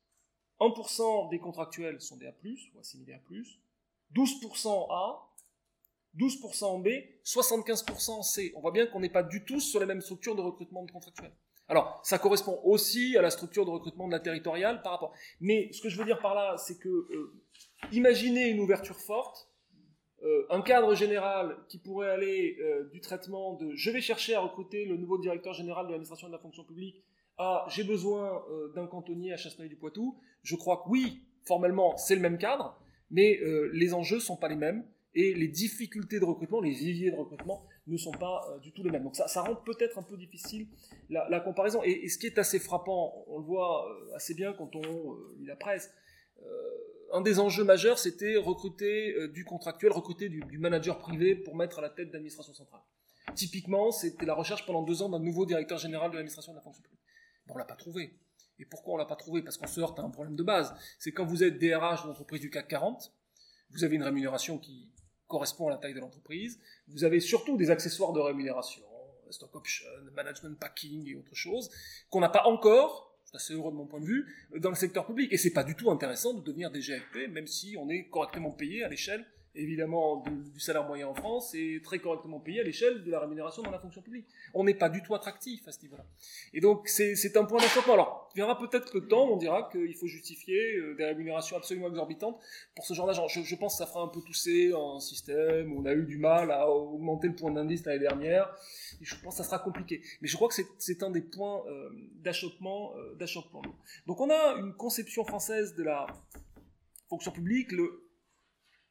un pour cent des contractuels sont des A plus, ou assimilés A plus. douze pour cent A. douze pour cent en B, soixante-quinze pour cent en C. On voit bien qu'on n'est pas du tout sur les mêmes structures de recrutement de contractuels. Alors, ça correspond aussi à la structure de recrutement de la territoriale par rapport. Mais ce que je veux dire par là, c'est que euh, imaginez une ouverture forte, euh, un cadre général qui pourrait aller euh, du traitement de « je vais chercher à recruter le nouveau directeur général de l'administration de la fonction publique » à « j'ai besoin euh, d'un cantonnier à Chasseneuil-du-Poitou ». Je crois que oui, formellement, c'est le même cadre, mais euh, les enjeux ne sont pas les mêmes. Et les difficultés de recrutement, les viviers de recrutement ne sont pas euh, du tout les mêmes. Donc ça, ça rend peut-être un peu difficile la, la comparaison. Et, et ce qui est assez frappant, on le voit euh, assez bien quand on euh, lit la presse, euh, un des enjeux majeurs, c'était recruter euh, du contractuel, recruter du, du manager privé pour mettre à la tête d'administration centrale. Typiquement, c'était la recherche pendant deux ans d'un nouveau directeur général de l'administration de la fonction publique. Bon, on ne l'a pas trouvé. Et pourquoi on ne l'a pas trouvé ? Parce qu'on se heurte à un problème de base. C'est quand vous êtes D R H d'une entreprise du C A C quarante, vous avez une rémunération qui correspond à la taille de l'entreprise. Vous avez surtout des accessoires de rémunération, stock option, management packing et autres choses, qu'on n'a pas encore, c'est assez heureux de mon point de vue, dans le secteur public. Et c'est pas du tout intéressant de devenir des G F P, même si on est correctement payé à l'échelle, évidemment, de, du salaire moyen en France, et très correctement payé à l'échelle de la rémunération dans la fonction publique. On n'est pas du tout attractif à ce niveau-là. Et donc, c'est, c'est un point d'achoppement. Alors, il y aura peut-être le temps, on dira qu'il faut justifier des rémunérations absolument exorbitantes pour ce genre d'agent. Je, je pense que ça fera un peu tousser un système où on a eu du mal à augmenter le point d'indice l'année dernière. Et je pense que ça sera compliqué. Mais je crois que c'est, c'est un des points euh, d'achoppement, euh, d'achoppement. Donc, on a une conception française de la fonction publique, le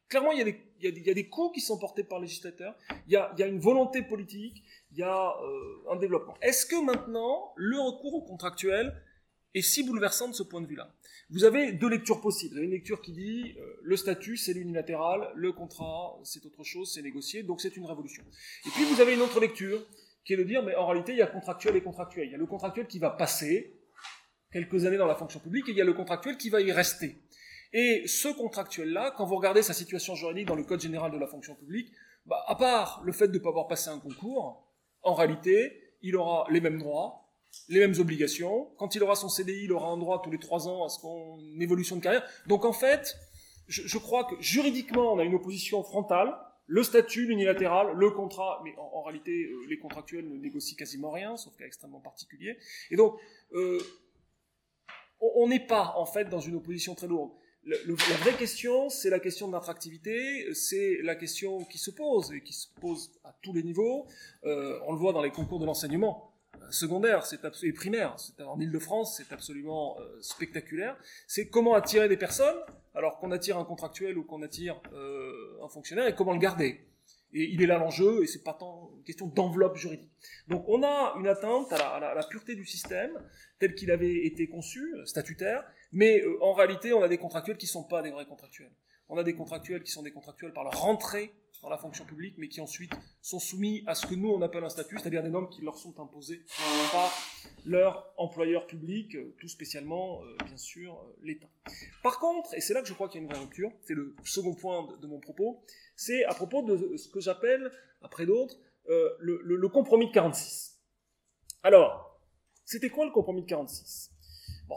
clairement, il y, a des, il, y a des, il y a des coups qui sont portés par le législateur, il y a, il y a une volonté politique, il y a euh, un développement. Est-ce que maintenant, le recours au contractuel est si bouleversant de ce point de vue-là? Vous avez deux lectures possibles. Vous avez une lecture qui dit euh, le statut, c'est l'unilatéral, le contrat, c'est autre chose, c'est négocié, donc c'est une révolution. Et puis vous avez une autre lecture qui est de dire, mais en réalité, il y a contractuel et contractuel. Il y a le contractuel qui va passer quelques années dans la fonction publique, et il y a le contractuel qui va y rester. Et ce contractuel-là, quand vous regardez sa situation juridique dans le Code général de la fonction publique, bah, à part le fait de ne pas avoir passé un concours, en réalité, il aura les mêmes droits, les mêmes obligations. Quand il aura son C D I, il aura un droit tous les trois ans à ce qu'on une évolution de carrière. Donc en fait, je, je crois que juridiquement, on a une opposition frontale, le statut, l'unilatéral, le contrat, mais en, en réalité, euh, les contractuels ne négocient quasiment rien, sauf cas extrêmement particulier. Et donc, euh, on n'est pas, en fait, dans une opposition très lourde. Le, le, la vraie question, c'est la question de l'attractivité, c'est la question qui se pose, et qui se pose à tous les niveaux. Euh, on le voit dans les concours de l'enseignement secondaire c'est abso- et primaire. C'est, en Ile-de-France, c'est absolument euh, spectaculaire. C'est comment attirer des personnes, alors qu'on attire un contractuel ou qu'on attire euh, un fonctionnaire, et comment le garder. Et il est là l'enjeu, et c'est pas tant une question d'enveloppe juridique. Donc on a une atteinte à la, à la, à la pureté du système, tel qu'il avait été conçu, statutaire, mais euh, en réalité on a des contractuels qui ne sont pas des vrais contractuels. On a des contractuels qui sont des contractuels par leur rentrée dans la fonction publique, mais qui ensuite sont soumis à ce que nous on appelle un statut, c'est-à-dire des normes qui leur sont imposées par leur employeur public, euh, tout spécialement, euh, bien sûr, euh, l'État. Par contre, et c'est là que je crois qu'il y a une vraie rupture, c'est le second point de, de mon propos, c'est à propos de ce que j'appelle, après d'autres, euh, le, le, le compromis de quarante-six. Alors, c'était quoi le compromis de quarante-six? Bon,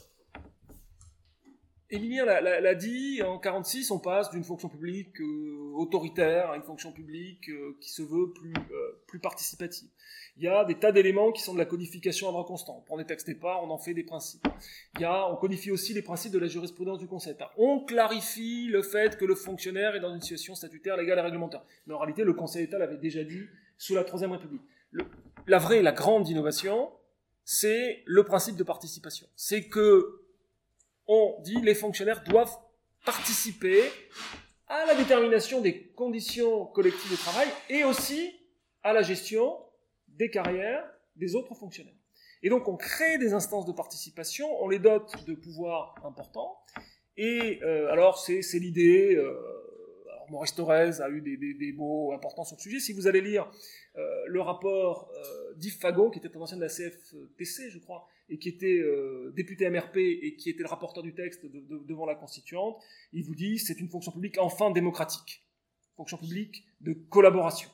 Émilien l'a, l'a, l'a dit, en quarante-six, on passe d'une fonction publique euh, autoritaire à une fonction publique euh, qui se veut plus, euh, plus participative. Il y a des tas d'éléments qui sont de la codification à droit constant. On prend des textes épars, on en fait des principes. Il y a, on codifie aussi les principes de la jurisprudence du Conseil d'État. On clarifie le fait que le fonctionnaire est dans une situation statutaire, légale et réglementaire. Mais en réalité, le Conseil d'État l'avait déjà dit sous la Troisième République. Le, la vraie, la grande innovation, c'est le principe de participation. C'est que on dit les fonctionnaires doivent participer à la détermination des conditions collectives de travail et aussi à la gestion des carrières des autres fonctionnaires. Et donc on crée des instances de participation, on les dote de pouvoirs importants, et euh, alors c'est, c'est l'idée, euh, alors Maurice Thorez a eu des, des, des mots importants sur le sujet, si vous allez lire euh, le rapport euh, d'Yves Fagon, qui était un ancien de la C F T C, je crois, et qui était euh, député M R P et qui était le rapporteur du texte de, de, devant la Constituante, il vous dit c'est une fonction publique enfin démocratique, fonction publique de collaboration.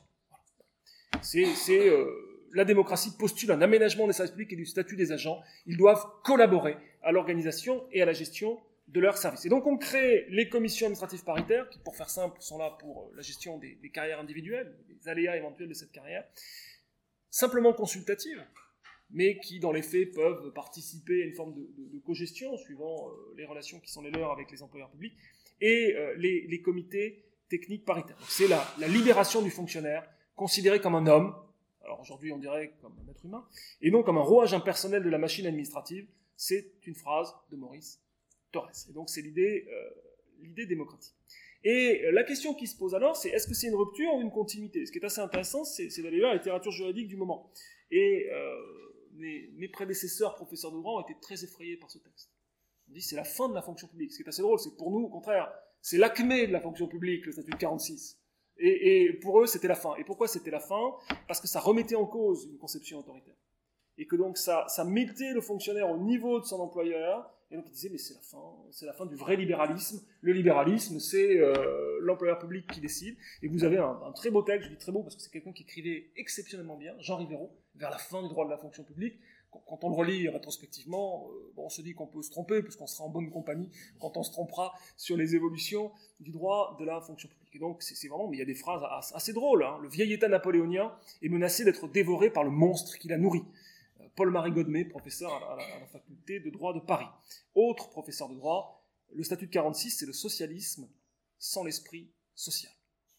Voilà. C'est, c'est euh, la démocratie postule un aménagement des services publics et du statut des agents. Ils doivent collaborer à l'organisation et à la gestion de leurs services. Et donc on crée les commissions administratives paritaires, qui pour faire simple sont là pour la gestion des, des carrières individuelles, des aléas éventuels de cette carrière, simplement consultatives, mais qui, dans les faits, peuvent participer à une forme de, de, de cogestion, suivant euh, les relations qui sont les leurs avec les employeurs publics, et euh, les, les comités techniques paritaires. Donc, c'est la, la libération du fonctionnaire, considéré comme un homme, alors aujourd'hui on dirait comme un être humain, et non comme un rouage impersonnel de la machine administrative. C'est une phrase de Maurice Thorez. Et donc c'est l'idée, euh, l'idée démocratique. Et la question qui se pose alors, c'est est-ce que c'est une rupture ou une continuité? Ce qui est assez intéressant, c'est, c'est d'aller voir la littérature juridique du moment. Et euh, mes, mes prédécesseurs, professeurs de droit, ont été très effrayés par ce texte. On dit c'est la fin de la fonction publique. Ce qui est assez drôle, c'est que pour nous, au contraire, c'est l'acmé de la fonction publique, le statut de quarante-six. Et, et pour eux, c'était la fin. Et pourquoi c'était la fin? Parce que ça remettait en cause une conception autoritaire. Et que donc ça, ça mettait le fonctionnaire au niveau de son employeur. Et donc ils disaient, mais c'est la fin, c'est la fin du vrai libéralisme. Le libéralisme, c'est euh, l'employeur public qui décide. Et vous avez un, un très beau texte, je dis très beau parce que c'est quelqu'un qui écrivait exceptionnellement bien, Jean Rivero, vers la fin du droit de la fonction publique. Quand on le relit rétrospectivement, euh, bon, on se dit qu'on peut se tromper, puisqu'on sera en bonne compagnie quand on se trompera sur les évolutions du droit de la fonction publique. Et donc c'est, c'est vraiment, mais il y a des phrases assez, assez drôles. Hein. Le vieil État napoléonien est menacé d'être dévoré par le monstre qu'il a nourri. Paul-Marie Godmet, professeur à la, à la faculté de droit de Paris. Autre professeur de droit, le statut de quarante-six, c'est le socialisme sans l'esprit social.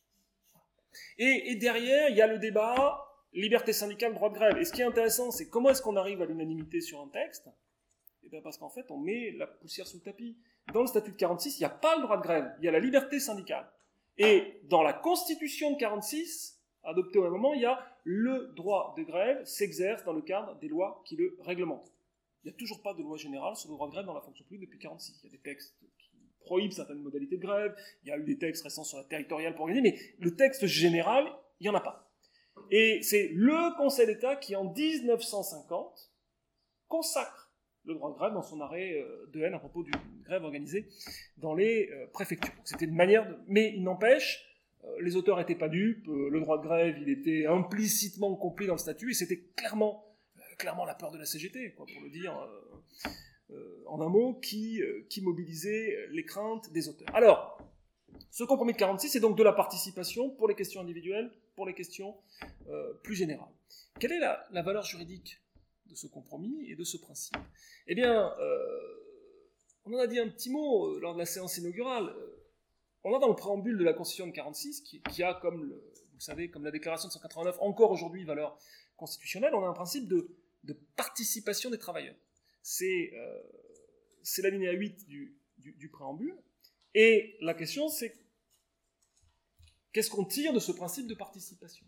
Et, et derrière, il y a le débat liberté syndicale, droit de grève. Et ce qui est intéressant, c'est comment est-ce qu'on arrive à l'unanimité sur un texte? Et bien parce qu'en fait, on met la poussière sous le tapis. Dans le statut de quarante-six, il n'y a pas le droit de grève, il y a la liberté syndicale. Et dans la Constitution de quarante-six, adoptée au même moment, il y a le droit de grève s'exerce dans le cadre des lois qui le réglementent. Il n'y a toujours pas de loi générale sur le droit de grève dans la fonction publique depuis quarante-six. Il y a des textes qui prohibent certaines modalités de grève, il y a eu des textes récents sur la territoriale pour organiser, mais le texte général, il n'y en a pas. Et c'est le Conseil d'État qui, en dix-neuf cent cinquante, consacre le droit de grève dans son arrêt de haine à propos d'une grève organisée dans les préfectures. Donc c'était une manière de... Mais il n'empêche, les auteurs n'étaient pas dupes, le droit de grève, il était implicitement compris dans le statut, et c'était clairement, clairement la peur de la C G T, quoi, pour le dire euh, euh, en un mot, qui, euh, qui mobilisait les craintes des auteurs. Alors, ce compromis de quarante-six, c'est donc de la participation pour les questions individuelles, pour les questions euh, plus générales. Quelle est la, la valeur juridique de ce compromis et de ce principe? Eh bien, euh, on en a dit un petit mot lors de la séance inaugurale. On a dans le préambule de la Constitution de quarante-six, qui, qui a, comme le, vous le savez, comme la déclaration de cent quatre-vingt-neuf, encore aujourd'hui valeur constitutionnelle, on a un principe de, de participation des travailleurs. C'est, euh, c'est l'alinéa huit du, du, du préambule. Et la question, c'est qu'est-ce qu'on tire de ce principe de participation?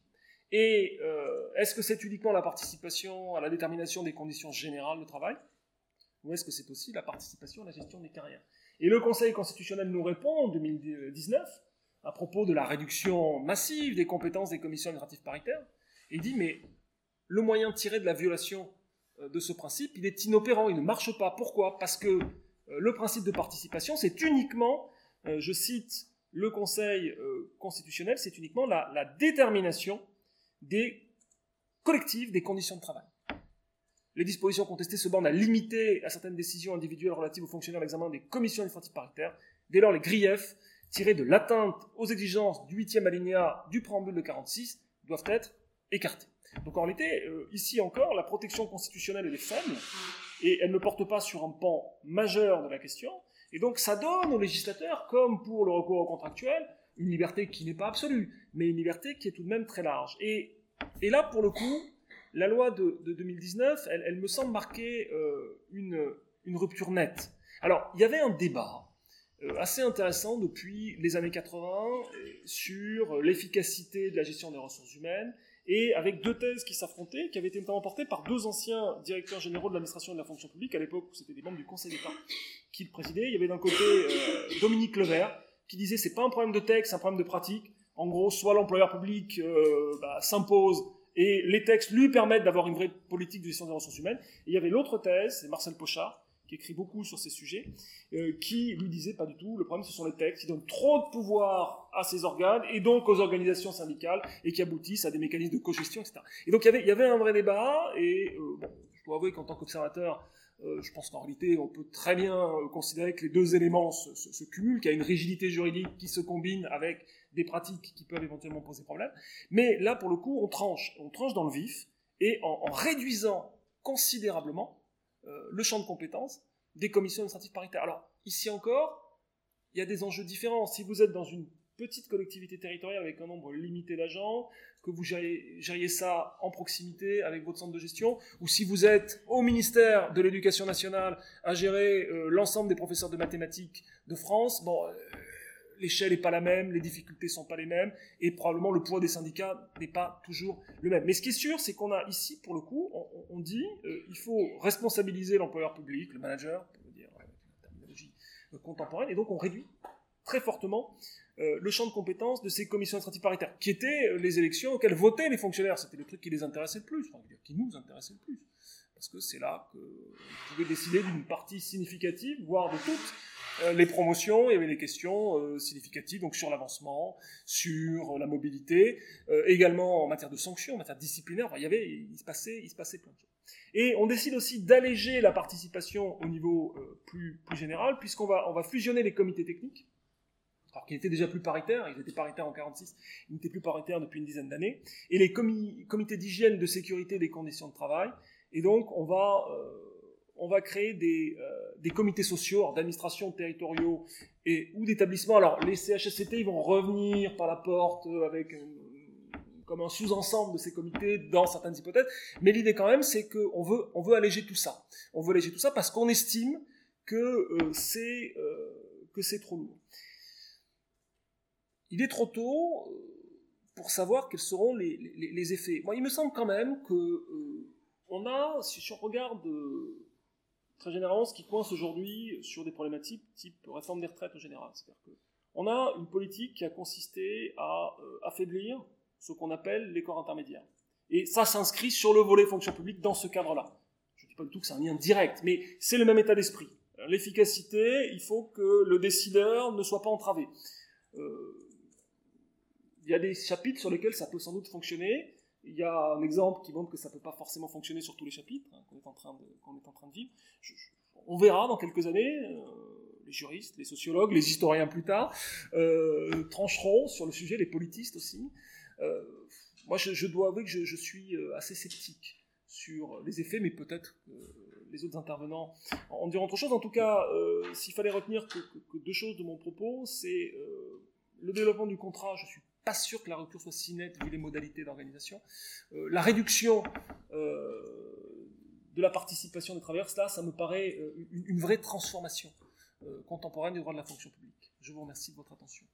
Et euh, est-ce que c'est uniquement la participation à la détermination des conditions générales de travail, ou est-ce que c'est aussi la participation à la gestion des carrières? Et le Conseil constitutionnel nous répond en deux mille dix-neuf, à propos de la réduction massive des compétences des commissions administratives paritaires, et il dit, mais le moyen tiré de la violation de ce principe, il est inopérant, il ne marche pas. Pourquoi? Parce que le principe de participation, c'est uniquement, euh, je cite le Conseil euh, constitutionnel, c'est uniquement la, la détermination des collectifs, des conditions de travail. Les dispositions contestées se bornent à limiter à certaines décisions individuelles relatives aux fonctionnaires l'examen des commissions administratives paritaires. Dès lors, les griefs tirés de l'atteinte aux exigences du huitième alinéa du préambule de quarante-six doivent être écartés. Donc en réalité, euh, ici encore, la protection constitutionnelle elle est faible, et elle ne porte pas sur un pan majeur de la question, et donc ça donne aux législateurs, comme pour le recours au contractuel, une liberté qui n'est pas absolue, mais une liberté qui est tout de même très large. Et, et là, pour le coup, la loi de, de deux mille dix-neuf, elle, elle me semble marquer euh, une, une rupture nette. Alors, il y avait un débat euh, assez intéressant depuis les années quatre-vingts euh, sur l'efficacité de la gestion des ressources humaines, et avec deux thèses qui s'affrontaient, qui avaient été notamment portées par deux anciens directeurs généraux de l'administration et de la fonction publique, à l'époque où c'était des membres du Conseil d'État qui le présidaient. Il y avait d'un côté euh, Dominique Levert, qui disait c'est pas un problème de texte, c'est un problème de pratique. En gros, soit l'employeur public euh, bah, s'impose, et les textes lui permettent d'avoir une vraie politique de gestion des ressources humaines. Et il y avait l'autre thèse, c'est Marcel Pochard, qui écrit beaucoup sur ces sujets, euh, qui lui disait pas du tout, le problème ce sont les textes, qui donnent trop de pouvoir à ces organes, et donc aux organisations syndicales, et qui aboutissent à des mécanismes de cogestion, et cetera. Et donc il y avait, il y avait un vrai débat, et euh, bon, je dois avouer qu'en tant qu'observateur, euh, je pense qu'en réalité, on peut très bien euh, considérer que les deux éléments se, se, se cumulent, qu'il y a une rigidité juridique qui se combine avec des pratiques qui peuvent éventuellement poser problème. Mais là, pour le coup, on tranche, on tranche dans le vif, et en, en réduisant considérablement euh, le champ de compétences des commissions administratives paritaires. Alors, ici encore, il y a des enjeux différents. Si vous êtes dans une petite collectivité territoriale avec un nombre limité d'agents, que vous gériez, gériez ça en proximité avec votre centre de gestion, ou si vous êtes au ministère de l'Éducation nationale à gérer euh, l'ensemble des professeurs de mathématiques de France, bon, euh, l'échelle n'est pas la même, les difficultés ne sont pas les mêmes, et probablement le poids des syndicats n'est pas toujours le même. Mais ce qui est sûr, c'est qu'on a ici, pour le coup, on, on dit euh, il faut responsabiliser l'employeur public, le manager, pour dire ouais, une terminologie euh, contemporaine, et donc on réduit très fortement euh, le champ de compétences de ces commissions administratives paritaires, qui étaient euh, les élections auxquelles votaient les fonctionnaires. C'était le truc qui les intéressait le plus, enfin, qui nous intéressait le plus, parce que c'est là qu'on pouvait décider d'une partie significative, voire de toutes, Euh, les promotions. Il y avait des questions euh, significatives donc sur l'avancement, sur la mobilité, euh, également en matière de sanctions, en matière disciplinaire. Enfin, il y avait, il se passait, il se passait plein de choses. Et on décide aussi d'alléger la participation au niveau euh, plus, plus général, puisqu'on va, on va fusionner les comités techniques, alors qu'ils étaient déjà plus paritaires, ils étaient paritaires en quarante-six, ils n'étaient plus paritaires depuis une dizaine d'années, et les comi- comités d'hygiène, de sécurité des conditions de travail. Et donc, on va euh, on va créer des, euh, des comités sociaux, d'administration territoriaux et, ou d'établissements. Alors, les C H S C T, ils vont revenir par la porte avec une, comme un sous-ensemble de ces comités dans certaines hypothèses. Mais l'idée quand même, c'est qu'on veut, on veut alléger tout ça. On veut alléger tout ça parce qu'on estime que, euh, c'est, euh, que c'est trop lourd. il est trop tôt pour savoir quels seront les, les, les effets. Moi, il me semble quand même que euh, on a, si on regarde euh, très généralement ce qui coince aujourd'hui sur des problématiques type réforme des retraites en général, c'est-à-dire que on a une politique qui a consisté à euh, affaiblir ce qu'on appelle les corps intermédiaires. Et ça s'inscrit sur le volet fonction publique dans ce cadre-là. Je ne dis pas du tout que c'est un lien direct, mais c'est le même état d'esprit. L'efficacité, il faut que le décideur ne soit pas entravé. Euh, il y a des chapitres sur lesquels ça peut sans doute fonctionner. Il y a un exemple qui montre que ça ne peut pas forcément fonctionner sur tous les chapitres hein, qu'on est en train de, qu'on est en train de vivre. Je, je, on verra dans quelques années, euh, les juristes, les sociologues, les historiens plus tard, euh, trancheront sur le sujet, les politistes aussi. Euh, moi, je, je dois avouer que je, je suis assez sceptique sur les effets, mais peut-être que les autres intervenants en diront autre chose. En tout cas, euh, s'il fallait retenir que, que, que deux choses de mon propos, c'est euh, le développement du contrat. Je suis pas sûr que la rupture soit si nette vu les modalités d'organisation. Euh, la réduction euh, de la participation des travailleurs, là, ça me paraît euh, une, une vraie transformation euh, contemporaine du droit de la fonction publique. Je vous remercie de votre attention.